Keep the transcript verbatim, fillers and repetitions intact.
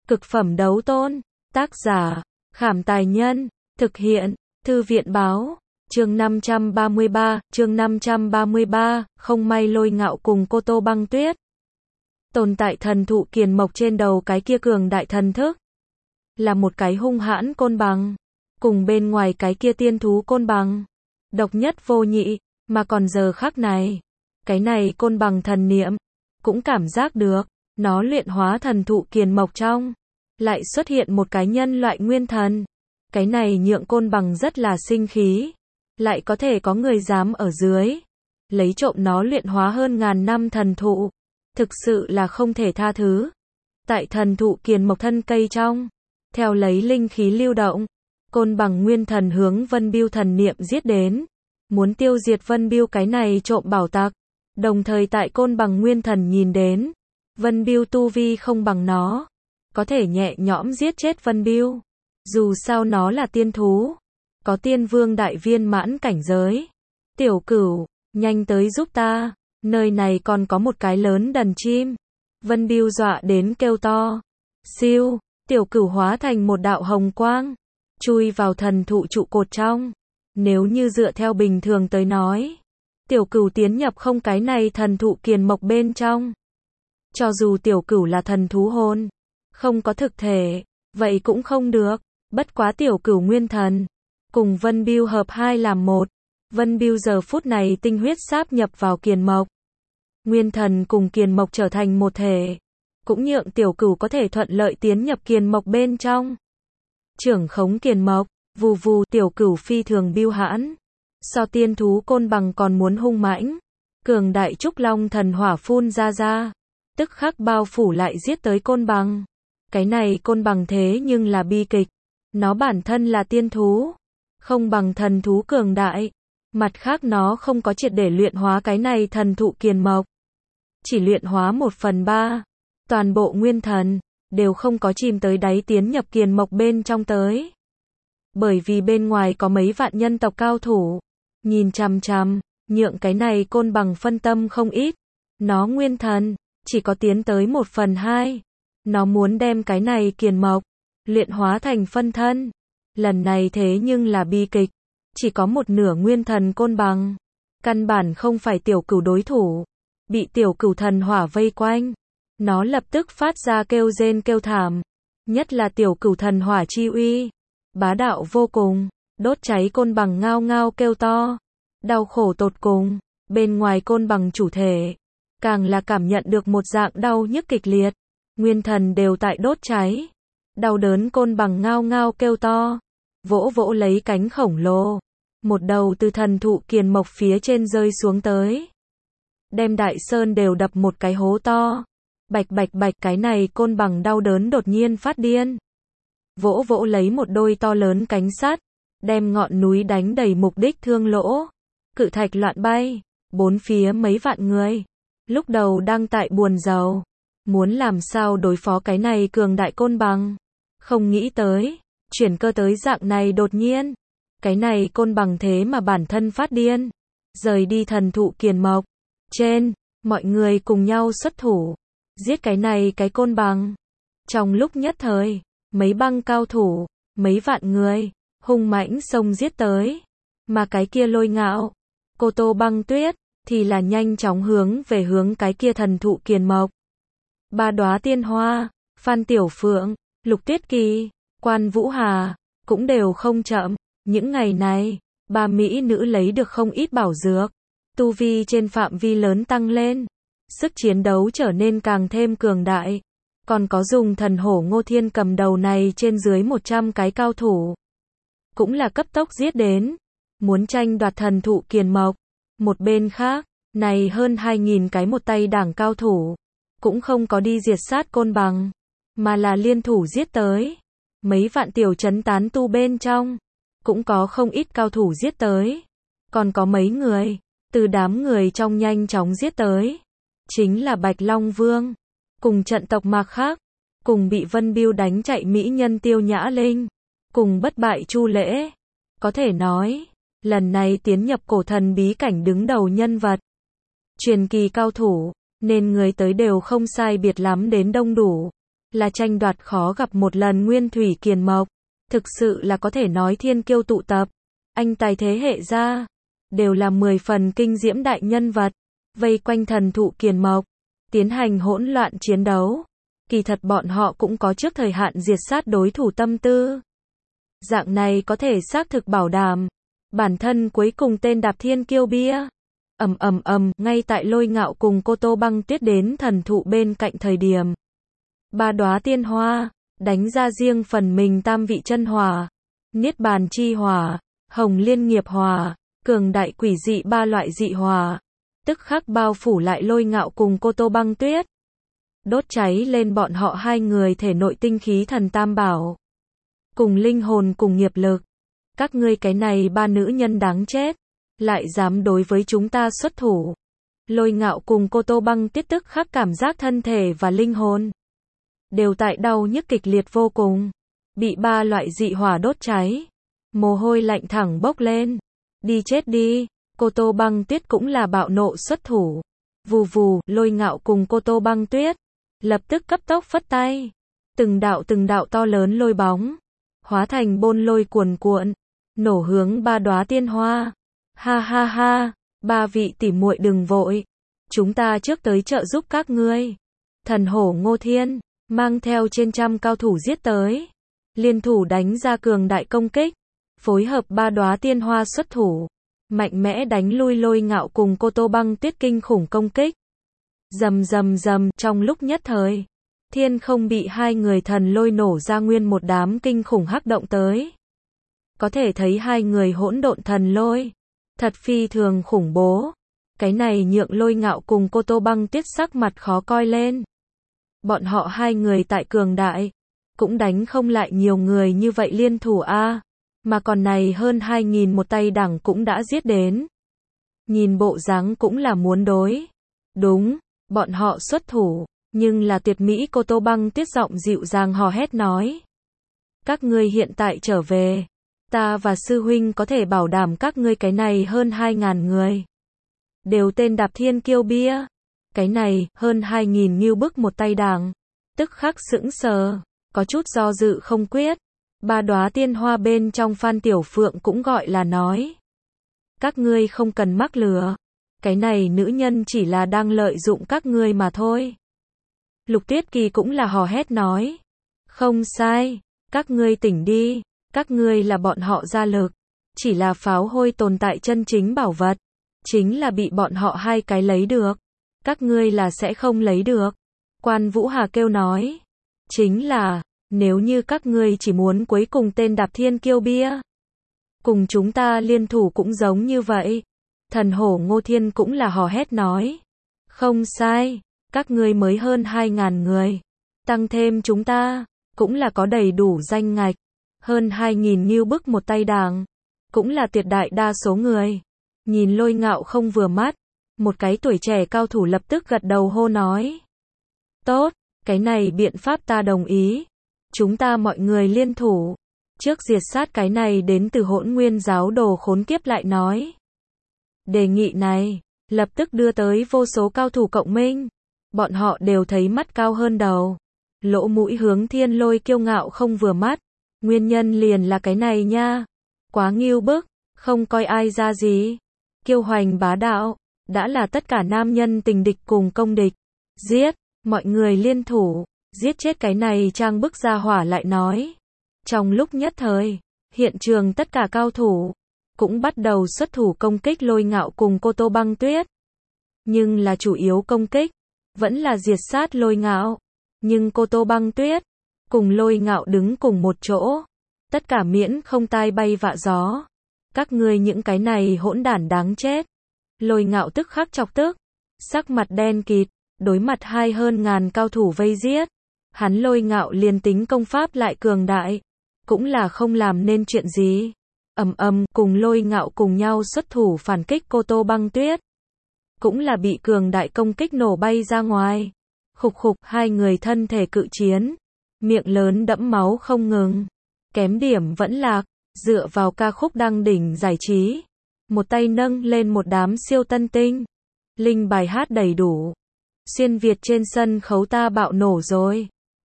Cực phẩm đấu tôn. Tác giả, Khảm Tài Nhân. Thực hiện, Thư viện Báo. Chương năm trăm ba mươi ba, chương năm trăm ba mươi ba, không may Lôi Ngạo cùng Cô Tô Băng Tuyết. Tồn tại thần thụ kiền mộc trên đầu cái kia cường đại thần thức. Là một cái hung hãn côn bằng. Cùng bên ngoài cái kia tiên thú côn bằng. Độc nhất vô nhị, mà còn giờ khắc này. Cái này côn bằng thần niệm. Cũng cảm giác được, nó luyện hóa thần thụ kiền mộc trong. Lại xuất hiện một cái nhân loại nguyên thần. Cái này nhượng côn bằng rất là sinh khí. Lại có thể có người dám ở dưới. Lấy trộm nó luyện hóa hơn ngàn năm thần thụ. Thực sự là không thể tha thứ. Tại thần thụ kiền mộc thân cây trong. Theo lấy linh khí lưu động. Côn bằng nguyên thần hướng Vân Biêu thần niệm giết đến. Muốn tiêu diệt Vân Biêu cái này trộm bảo tặc. Đồng thời tại côn bằng nguyên thần nhìn đến. Vân Biêu tu vi không bằng nó. Có thể nhẹ nhõm giết chết Vân Biêu. Dù sao nó là tiên thú. Có tiên vương đại viên mãn cảnh giới. Tiểu Cửu, nhanh tới giúp ta. Nơi này còn có một cái lớn đần chim. Vân Biêu dọa đến kêu to. Siêu, Tiểu Cửu hóa thành một đạo hồng quang. Chui vào thần thụ trụ cột trong. Nếu như dựa theo bình thường tới nói. Tiểu Cửu tiến nhập không cái này thần thụ kiền mộc bên trong. Cho dù Tiểu Cửu là thần thú hồn. Không có thực thể. Vậy cũng không được. Bất quá Tiểu Cửu nguyên thần. Cùng Vân Biêu hợp hai làm một. Vân Biêu giờ phút này tinh huyết sáp nhập vào kiền mộc. Nguyên thần cùng kiền mộc trở thành một thể. Cũng nhượng Tiểu Cửu có thể thuận lợi tiến nhập kiền mộc bên trong. Trưởng khống kiền mộc, vù vù. Tiểu Cửu phi thường biêu hãn. So tiên thú côn bằng còn muốn hung mãnh. Cường đại trúc long thần hỏa phun ra ra. Tức khắc bao phủ lại giết tới côn bằng. Cái này côn bằng thế nhưng là bi kịch. Nó bản thân là tiên thú. Không bằng thần thú cường đại. Mặt khác nó không có triệt để luyện hóa cái này thần thụ kiền mộc. Chỉ luyện hóa một phần ba. Toàn bộ nguyên thần. Đều không có chìm tới đáy tiến nhập kiền mộc bên trong tới. Bởi vì bên ngoài có mấy vạn nhân tộc cao thủ. Nhìn chằm chằm. Nhượng cái này côn bằng phân tâm không ít. Nó nguyên thần. Chỉ có tiến tới một phần hai. Nó muốn đem cái này kiền mộc. Luyện hóa thành phân thân. Lần này thế nhưng là bi kịch. Chỉ có một nửa nguyên thần côn bằng. Căn bản không phải Tiểu Cửu đối thủ. Bị Tiểu Cửu thần hỏa vây quanh. Nó lập tức phát ra kêu rên kêu thảm. Nhất là Tiểu Cửu thần hỏa chi uy. Bá đạo vô cùng. Đốt cháy côn bằng ngao ngao kêu to. Đau khổ tột cùng. Bên ngoài côn bằng chủ thể. Càng là cảm nhận được một dạng đau nhức kịch liệt. Nguyên thần đều tại đốt cháy. Đau đớn côn bằng ngao ngao kêu to. Vỗ vỗ lấy cánh khổng lồ. Một đầu từ thần thụ kiền mộc phía trên rơi xuống tới. Đem đại sơn đều đập một cái hố to. Bạch bạch bạch cái này côn bằng đau đớn đột nhiên phát điên. Vỗ vỗ lấy một đôi to lớn cánh sắt. Đem ngọn núi đánh đầy mục đích thương lỗ. Cự thạch loạn bay. Bốn phía mấy vạn người. Lúc đầu đang tại buồn rầu. Muốn làm sao đối phó cái này cường đại côn bằng. Không nghĩ tới. Chuyển cơ tới dạng này đột nhiên. Cái này côn bằng thế mà bản thân phát điên. Rời đi thần thụ kiền mộc. Trên, mọi người cùng nhau xuất thủ. Giết cái này cái côn bằng. Trong lúc nhất thời, mấy băng cao thủ, mấy vạn người, hung mãnh xông giết tới. Mà cái kia Lôi Ngạo, Cô Tô Băng Tuyết, thì là nhanh chóng hướng về hướng cái kia thần thụ kiền mộc. Ba đóa tiên hoa, Phan Tiểu Phượng, Lục Tuyết Kỳ, Quan Vũ Hà, cũng đều không chậm. Những ngày này, ba mỹ nữ lấy được không ít bảo dược. Tu vi trên phạm vi lớn tăng lên. Sức chiến đấu trở nên càng thêm cường đại. Còn có dùng thần hổ Ngô Thiên cầm đầu này trên dưới một trăm cái cao thủ. Cũng là cấp tốc giết đến. Muốn tranh đoạt thần thụ kiền mộc. Một bên khác, này hơn hai nghìn cái một tay đảng cao thủ. Cũng không có đi diệt sát côn bằng. Mà là liên thủ giết tới. Mấy vạn tiểu trấn tán tu bên trong. Cũng có không ít cao thủ giết tới. Còn có mấy người. Từ đám người trong nhanh chóng giết tới. Chính là Bạch Long Vương. Cùng trận tộc Mạc khác. Cùng bị Vân Biêu đánh chạy mỹ nhân Tiêu Nhã Linh. Cùng bất bại Chu Lễ. Có thể nói. Lần này tiến nhập cổ thần bí cảnh đứng đầu nhân vật. Truyền kỳ cao thủ. Nên người tới đều không sai biệt lắm đến đông đủ. là tranh đoạt khó gặp một lần Nguyên Thủy Kiền Mộc. Thực sự là có thể nói thiên kiêu tụ tập. Anh tài thế hệ ra, đều là mười phần kinh diễm đại nhân vật, vây quanh thần thụ Kiền Mộc, tiến hành hỗn loạn chiến đấu. Kỳ thật bọn họ cũng có trước thời hạn diệt sát đối thủ tâm tư. Dạng này có thể xác thực bảo đảm bản thân cuối cùng tên đạp thiên kiêu bia. Ầm ầm ầm, ngay tại Lôi Ngạo cùng Cô Tô Băng Tuyết đến thần thụ bên cạnh thời điểm, ba đóa tiên hoa đánh ra riêng phần mình tam vị chân hỏa, niết bàn chi hỏa, hồng liên nghiệp hỏa, cường đại quỷ dị ba loại dị hỏa, tức khắc bao phủ lại Lôi Ngạo cùng Cô Tô Băng Tuyết, đốt cháy lên bọn họ hai người thể nội tinh khí thần tam bảo, cùng linh hồn cùng nghiệp lực. Các ngươi cái này ba nữ nhân đáng chết, lại dám đối với chúng ta xuất thủ. Lôi Ngạo cùng Cô Tô Băng Tuyết tức khắc cảm giác thân thể và linh hồn đều tại đau nhức kịch liệt vô cùng, bị ba loại dị hỏa đốt cháy, mồ hôi lạnh thẳng bốc lên. Đi chết đi. Cô Tô Băng Tuyết cũng là bạo nộ xuất thủ. Vù vù, Lôi Ngạo cùng Cô Tô Băng Tuyết lập tức cấp tốc phất tay, từng đạo từng đạo to lớn lôi bóng hóa thành bôn lôi cuồn cuộn, nổ hướng ba đóa tiên hoa. Ha ha ha, ba vị tỉ muội đừng vội, chúng ta trước tới trợ giúp các ngươi. Thần hổ Ngô Thiên mang theo trên trăm cao thủ giết tới, liên thủ đánh ra cường đại công kích, phối hợp ba đóa tiên hoa xuất thủ, mạnh mẽ đánh lui Lôi Ngạo cùng Cô Tô Băng Tuyết kinh khủng công kích. Rầm rầm rầm, trong lúc nhất thời, thiên không bị hai người thần lôi nổ ra nguyên một đám kinh khủng hắc động tới. Có thể thấy hai người hỗn độn thần lôi, thật phi thường khủng bố. Cái này nhượng Lôi Ngạo cùng Cô Tô Băng Tuyết sắc mặt khó coi lên. Bọn họ hai người tại cường đại, cũng đánh không lại nhiều người như vậy liên thủ a, mà còn này hơn hai nghìn một tay đẳng cũng đã giết đến. Nhìn bộ dáng cũng là muốn đối. Đúng, bọn họ xuất thủ, nhưng là tuyệt mỹ. Cô Tô Băng Tuyết giọng dịu dàng hò hét nói: các ngươi hiện tại trở về, ta và sư huynh có thể bảo đảm các ngươi cái này hơn hai ngàn người đều tên đạp thiên kiêu bia. Cái này, hơn hai nghìn nghiêu bức một tay đảng, tức khắc sững sờ, có chút do dự không quyết. Ba đóa tiên hoa bên trong Phan Tiểu Phượng cũng gọi là nói: các ngươi không cần mắc lừa, cái này nữ nhân chỉ là đang lợi dụng các ngươi mà thôi. Lục Tuyết Kỳ cũng là hò hét nói: không sai, các ngươi tỉnh đi, các ngươi là bọn họ gia lực, chỉ là pháo hôi tồn tại chân chính bảo vật, chính là bị bọn họ hai cái lấy được, các ngươi là sẽ không lấy được. Quan Vũ Hà kêu nói: chính là, nếu như các ngươi chỉ muốn cuối cùng tên đạp thiên kiêu bia, cùng chúng ta liên thủ cũng giống như vậy. Thần hổ Ngô Thiên cũng là hò hét nói: không sai, các ngươi mới hơn hai ngàn người, tăng thêm chúng ta, cũng là có đầy đủ danh ngạch, hơn hai nghìn nghiêu bức một tay đảng, cũng là tuyệt đại đa số người. Nhìn Lôi Ngạo không vừa mắt, một cái tuổi trẻ cao thủ lập tức gật đầu hô nói: tốt, cái này biện pháp ta đồng ý. Chúng ta mọi người liên thủ, trước diệt sát cái này đến từ Hỗn Nguyên giáo đồ khốn kiếp lại nói. Đề nghị này, lập tức đưa tới vô số cao thủ cộng minh. Bọn họ đều thấy mắt cao hơn đầu, lỗ mũi hướng Thiên Lôi kiêu ngạo không vừa mắt. Nguyên nhân liền là cái này nha. Quá nghiêu bức, không coi ai ra gì. Kiêu hoành bá đạo, đã là tất cả nam nhân tình địch cùng công địch. Giết, mọi người liên thủ, giết chết cái này trang bức ra hỏa lại nói. Trong lúc nhất thời, hiện trường tất cả cao thủ cũng bắt đầu xuất thủ công kích Lôi Ngạo cùng Cô Tô Băng Tuyết. Nhưng là chủ yếu công kích vẫn là diệt sát Lôi Ngạo. Nhưng Cô Tô Băng Tuyết cùng Lôi Ngạo đứng cùng một chỗ, tất cả miễn không tai bay vạ gió. Các ngươi những cái này hỗn đản đáng chết. Lôi Ngạo tức khắc chọc tức, sắc mặt đen kịt, đối mặt hai hơn ngàn cao thủ vây giết. Hắn Lôi Ngạo liền tính công pháp lại cường đại, cũng là không làm nên chuyện gì. Ầm ầm, cùng Lôi Ngạo cùng nhau xuất thủ phản kích Cô Tô Băng Tuyết, cũng là bị cường đại công kích nổ bay ra ngoài. Khục khục, hai người thân thể cự chiến, miệng lớn đẫm máu không ngừng. Kém điểm vẫn lạc, dựa vào ca khúc đăng đỉnh giải trí, một tay nâng lên một đám siêu tân tinh, linh bài hát đầy đủ. Xuyên Việt trên sân khấu ta bạo nổ rồi.